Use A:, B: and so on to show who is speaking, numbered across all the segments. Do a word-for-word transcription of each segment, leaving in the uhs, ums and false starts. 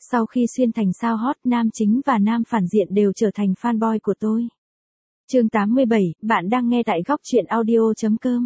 A: Sau khi xuyên thành sao hot, nam chính và nam phản diện đều trở thành fanboy của tôi. Chương tám mươi bảy, bạn đang nghe tại góc truyện audio chấm com.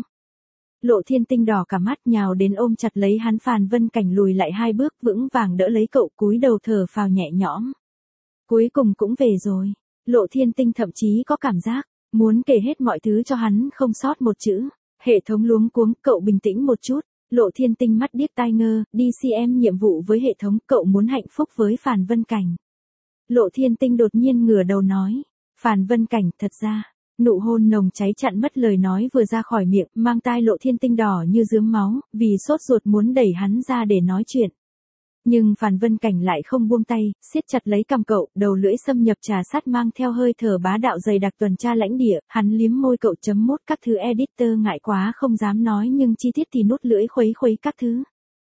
A: Lộ Thiên Tinh đỏ cả mắt nhào đến ôm chặt lấy hắn. Phàn Vân Cảnh lùi lại hai bước vững vàng đỡ lấy cậu, cúi đầu thở phào nhẹ nhõm. Cuối cùng cũng về rồi. Lộ Thiên Tinh thậm chí có cảm giác muốn kể hết mọi thứ cho hắn không sót một chữ. Hệ thống luống cuống, cậu bình tĩnh một chút. Lộ Thiên Tinh mắt điếc tai ngơ, đi xê em nhiệm vụ với hệ thống, cậu muốn hạnh phúc với Phàn Vân Cảnh. Lộ Thiên Tinh đột nhiên ngửa đầu nói. Phàn Vân Cảnh, thật ra, nụ hôn nồng cháy chặn mất lời nói vừa ra khỏi miệng, mang tai Lộ Thiên Tinh đỏ như rướm máu, vì sốt ruột muốn đẩy hắn ra để nói chuyện. Nhưng Phàn Vân Cảnh lại không buông tay, siết chặt lấy cằm cậu, đầu lưỡi xâm nhập trà sát mang theo hơi thở bá đạo dày đặc tuần tra lãnh địa, hắn liếm môi cậu chấm mốt các thứ editor ngại quá không dám nói nhưng chi tiết thì nuốt lưỡi khuấy khuấy các thứ.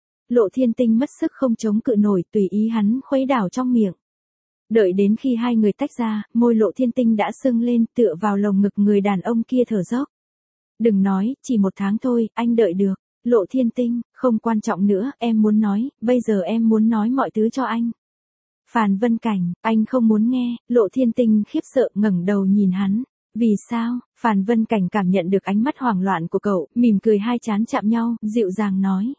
A: Lộ Thiên Tinh mất sức không chống cự nổi, tùy ý hắn khuấy đảo trong miệng. Đợi đến khi hai người tách ra, môi Lộ Thiên Tinh đã sưng lên tựa vào lồng ngực người đàn ông kia thở dốc. Đừng nói, chỉ một tháng thôi, anh đợi được. Lộ Thiên Tinh, không quan trọng nữa, em muốn nói, bây giờ em muốn nói mọi thứ cho anh. Phàn Vân Cảnh, anh không muốn nghe. Lộ Thiên Tinh khiếp sợ ngẩng đầu nhìn hắn. Vì sao? Phàn Vân Cảnh cảm nhận được ánh mắt hoảng loạn của cậu, mỉm cười, hai trán chạm nhau, dịu dàng nói.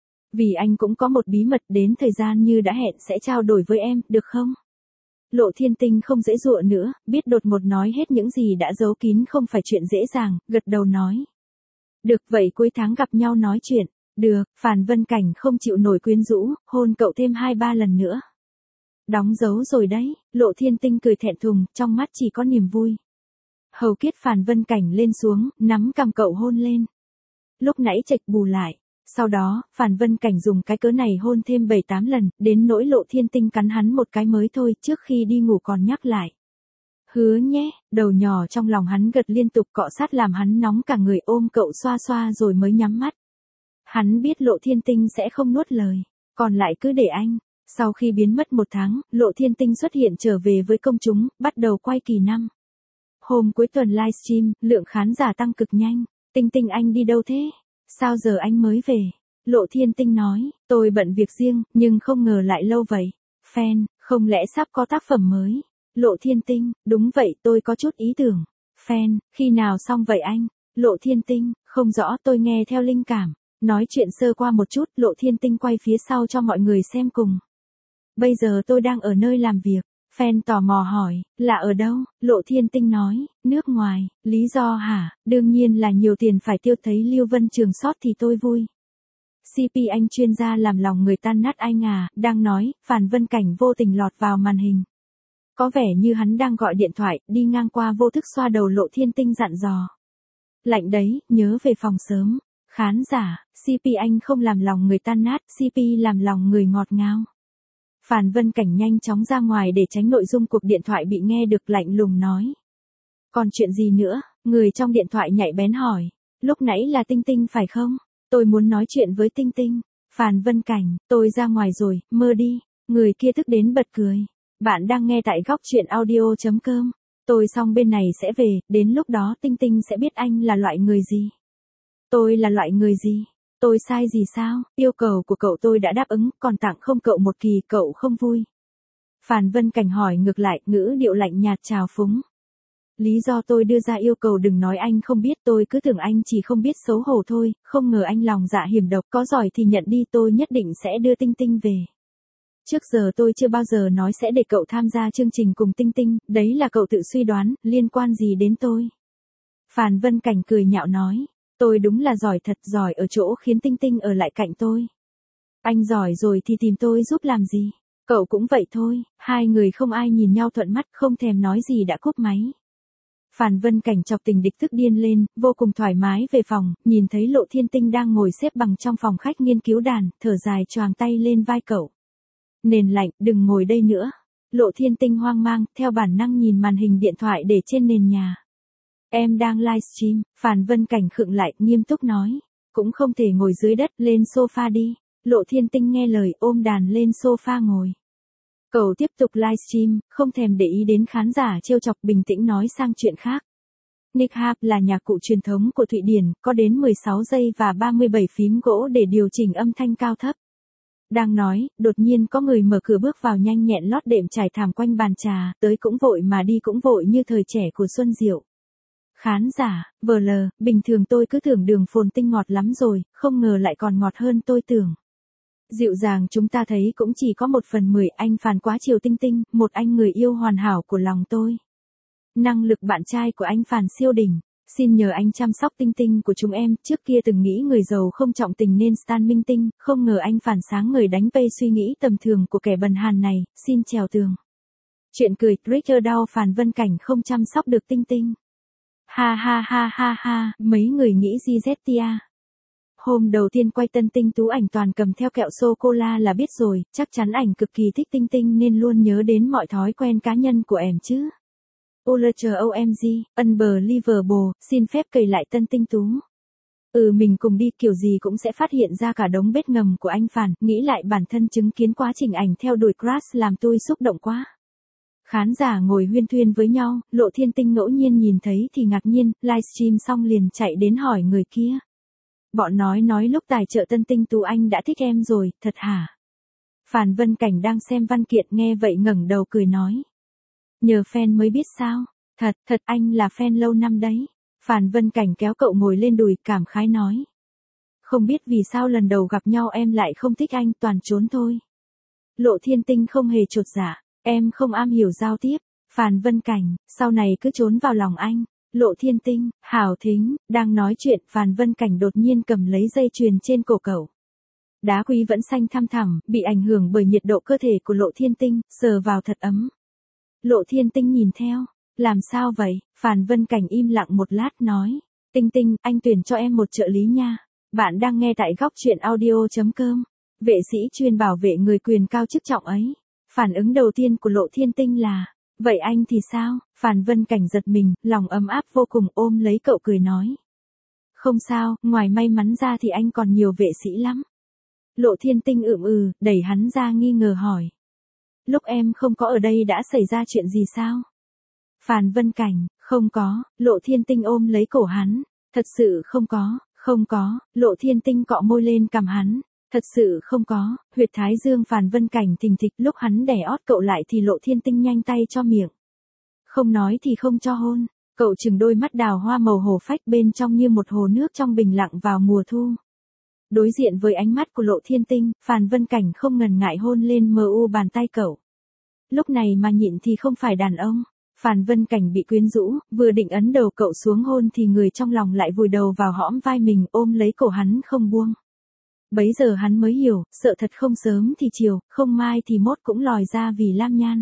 A: Vì anh cũng có một bí mật, đến thời gian như đã hẹn sẽ trao đổi với em, được không? Lộ Thiên Tinh không dễ dụa nữa, biết đột ngột nói hết những gì đã giấu kín không phải chuyện dễ dàng, gật đầu nói. Được, vậy cuối tháng gặp nhau nói chuyện. Được. Phàn Vân Cảnh không chịu nổi quyến rũ, hôn cậu thêm hai ba lần nữa. Đóng dấu rồi đấy. Lộ Thiên Tinh cười thẹn thùng, trong mắt chỉ có niềm vui. Hầu kết Phàn Vân Cảnh lên xuống, nắm cằm cậu hôn lên. Lúc nãy chệch bù lại. Sau đó, Phàn Vân Cảnh dùng cái cớ này hôn thêm bảy tám lần, đến nỗi Lộ Thiên Tinh cắn hắn một cái mới thôi, trước khi đi ngủ còn nhắc lại. Hứa nhé, đầu nhỏ trong lòng hắn gật liên tục, cọ sát làm hắn nóng cả người, ôm cậu xoa xoa rồi mới nhắm mắt. Hắn biết Lộ Thiên Tinh sẽ không nuốt lời, còn lại cứ để anh. Sau khi biến mất một tháng, Lộ Thiên Tinh xuất hiện trở về với công chúng, bắt đầu quay kỳ năm. Hôm cuối tuần livestream, lượng khán giả tăng cực nhanh. Tinh Tinh anh đi đâu thế? Sao giờ anh mới về? Lộ Thiên Tinh nói, tôi bận việc riêng, nhưng không ngờ lại lâu vậy. Fan, không lẽ sắp có tác phẩm mới? Lộ Thiên Tinh, đúng vậy, tôi có chút ý tưởng. Fan, khi nào xong vậy anh? Lộ Thiên Tinh, không rõ, tôi nghe theo linh cảm. Nói chuyện sơ qua một chút, Lộ Thiên Tinh quay phía sau cho mọi người xem cùng. Bây giờ tôi đang ở nơi làm việc. Fan tò mò hỏi, là ở đâu? Lộ Thiên Tinh nói, nước ngoài. Lý do hả? Đương nhiên là nhiều tiền phải tiêu, thấy Lưu Vân Trường sót thì tôi vui. xê pê anh chuyên gia làm lòng người tan nát anh à, đang nói, Phàn Vân Cảnh vô tình lọt vào màn hình. Có vẻ như hắn đang gọi điện thoại, đi ngang qua vô thức xoa đầu Lộ Thiên Tinh dặn dò. Lạnh đấy, nhớ về phòng sớm. Khán giả, xê pê anh không làm lòng người tan nát, xê pê làm lòng người ngọt ngào. Phàn Vân Cảnh nhanh chóng ra ngoài để tránh nội dung cuộc điện thoại bị nghe được, lạnh lùng nói. Còn chuyện gì nữa? Người trong điện thoại nhạy bén hỏi. Lúc nãy là Tinh Tinh phải không? Tôi muốn nói chuyện với Tinh Tinh. Phàn Vân Cảnh, tôi ra ngoài rồi, mơ đi. Người kia tức đến bật cười. Bạn đang nghe tại góc truyện audio chấm com. Tôi xong bên này sẽ về, đến lúc đó Tinh Tinh sẽ biết anh là loại người gì. Tôi là loại người gì? Tôi sai gì sao? Yêu cầu của cậu tôi đã đáp ứng, còn tặng không cậu một kỳ, cậu không vui. Phàn Vân Cảnh hỏi ngược lại, ngữ điệu lạnh nhạt trào phúng. Lý do tôi đưa ra yêu cầu đừng nói anh không biết, tôi cứ tưởng anh chỉ không biết xấu hổ thôi, không ngờ anh lòng dạ hiểm độc, có giỏi thì nhận đi, tôi nhất định sẽ đưa Tinh Tinh về. Trước giờ tôi chưa bao giờ nói sẽ để cậu tham gia chương trình cùng Tinh Tinh, đấy là cậu tự suy đoán, liên quan gì đến tôi? Phàn Vân Cảnh cười nhạo nói, tôi đúng là giỏi thật, giỏi ở chỗ khiến Tinh Tinh ở lại cạnh tôi. Anh giỏi rồi thì tìm tôi giúp làm gì? Cậu cũng vậy thôi. Hai người không ai nhìn nhau thuận mắt, không thèm nói gì đã cúp máy. Phàn Vân Cảnh chọc tình địch tức điên lên, vô cùng thoải mái về phòng, nhìn thấy Lộ Thiên Tinh đang ngồi xếp bằng trong phòng khách nghiên cứu đàn, thở dài choàng tay lên vai cậu. Nền lạnh, đừng ngồi đây nữa. Lộ Thiên Tinh hoang mang, theo bản năng nhìn màn hình điện thoại để trên nền nhà. Em đang livestream. Phàn Vân Cảnh khựng lại, nghiêm túc nói. Cũng không thể ngồi dưới đất, lên sofa đi. Lộ Thiên Tinh nghe lời, ôm đàn lên sofa ngồi. Cậu tiếp tục livestream, không thèm để ý đến khán giả trêu chọc, bình tĩnh nói sang chuyện khác. Nick Harp là nhạc cụ truyền thống của Thụy Điển, có đến mười sáu giây và ba mươi bảy phím gỗ để điều chỉnh âm thanh cao thấp. Đang nói, đột nhiên có người mở cửa bước vào nhanh nhẹn lót đệm trải thảm quanh bàn trà, tới cũng vội mà đi cũng vội như thời trẻ của Xuân Diệu. Khán giả, vờ lờ, bình thường tôi cứ tưởng đường phồn tinh ngọt lắm rồi, không ngờ lại còn ngọt hơn tôi tưởng. Dịu dàng chúng ta thấy cũng chỉ có một phần mười, anh Phàn quá chiều Tinh Tinh, một anh người yêu hoàn hảo của lòng tôi. Năng lực bạn trai của anh Phàn siêu đỉnh. Xin nhờ anh chăm sóc Tinh Tinh của chúng em, trước kia từng nghĩ người giàu không trọng tình nên stan minh tinh, không ngờ anh Phàn sáng ngời đánh vây suy nghĩ tầm thường của kẻ bần hàn này, xin trèo tường. Chuyện cười, Twitter đau Phàn Vân Cảnh không chăm sóc được Tinh Tinh. Ha ha ha ha ha, mấy người nghĩ gì Zettia. Hôm đầu tiên quay Tân Tinh Tú ảnh toàn cầm theo kẹo sô-cô-la là biết rồi, chắc chắn ảnh cực kỳ thích Tinh Tinh nên luôn nhớ đến mọi thói quen cá nhân của em chứ. Ultra o em giê, unbelievable, xin phép kể lại Tân Tinh Tú. Ừ mình cùng đi kiểu gì cũng sẽ phát hiện ra cả đống bết ngầm của anh Phàn, nghĩ lại bản thân chứng kiến quá trình ảnh theo đuổi crush làm tôi xúc động quá. Khán giả ngồi huyên thuyên với nhau, Lộ Thiên Tinh ngẫu nhiên nhìn thấy thì ngạc nhiên, livestream xong liền chạy đến hỏi người kia. Bọn nói nói lúc tài trợ Tân Tinh Tú anh đã thích em rồi, thật hả? Phàn Vân Cảnh đang xem văn kiện nghe vậy ngẩng đầu cười nói. Nhờ fan mới biết sao, thật, thật anh là fan lâu năm đấy. Phàn Vân Cảnh kéo cậu ngồi lên đùi cảm khái nói. Không biết vì sao lần đầu gặp nhau em lại không thích anh, toàn trốn thôi. Lộ Thiên Tinh không hề chột dạ, em không am hiểu giao tiếp. Phàn Vân Cảnh, sau này cứ trốn vào lòng anh. Lộ Thiên Tinh, hảo thính, đang nói chuyện Phàn Vân Cảnh đột nhiên cầm lấy dây chuyền trên cổ cậu. Đá quý vẫn xanh thăm thẳm, bị ảnh hưởng bởi nhiệt độ cơ thể của Lộ Thiên Tinh, sờ vào thật ấm. Lộ Thiên Tinh nhìn theo, làm sao vậy? Phàn Vân Cảnh im lặng một lát nói, Tinh Tinh, anh tuyển cho em một trợ lý nha. Bạn đang nghe tại góc truyện audio chấm com. Vệ sĩ chuyên bảo vệ người quyền cao chức trọng ấy. Phản ứng đầu tiên của Lộ Thiên Tinh là, vậy anh thì sao? Phàn Vân Cảnh giật mình, lòng ấm áp vô cùng ôm lấy cậu cười nói. Không sao, ngoài may mắn ra thì anh còn nhiều vệ sĩ lắm. Lộ Thiên Tinh ưm ừ, đẩy hắn ra nghi ngờ hỏi. Lúc em không có ở đây đã xảy ra chuyện gì sao? Phàn Vân Cảnh, không có, Lộ Thiên Tinh ôm lấy cổ hắn. Thật sự không có, không có, Lộ Thiên Tinh cọ môi lên cằm hắn. Thật sự không có, huyệt thái dương Phàn Vân Cảnh thình thịch lúc hắn đè ót cậu lại thì Lộ Thiên Tinh nhanh tay cho miệng. Không nói thì không cho hôn, cậu chừng đôi mắt đào hoa màu hổ phách bên trong như một hồ nước trong bình lặng vào mùa thu. Đối diện với ánh mắt của Lộ Thiên Tinh, Phàn Vân Cảnh không ngần ngại hôn lên mờ u bàn tay cậu. Lúc này mà nhịn thì không phải đàn ông. Phàn Vân Cảnh bị quyến rũ, vừa định ấn đầu cậu xuống hôn thì người trong lòng lại vùi đầu vào hõm vai mình ôm lấy cổ hắn không buông. Bấy giờ hắn mới hiểu, sợ thật không sớm thì chiều, không mai thì mốt cũng lòi ra vì lam nhan.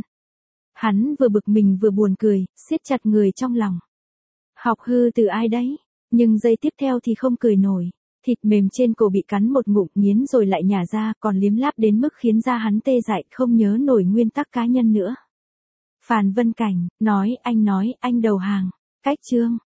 A: Hắn vừa bực mình vừa buồn cười, siết chặt người trong lòng. Học hư từ ai đấy? Nhưng giây tiếp theo thì không cười nổi. Thịt mềm trên cổ bị cắn một ngụm nghiến rồi lại nhả ra, còn liếm láp đến mức khiến da hắn tê dại, không nhớ nổi nguyên tắc cá nhân nữa. Phàn Vân Cảnh, nói, anh nói, anh đầu hàng. Cách chương.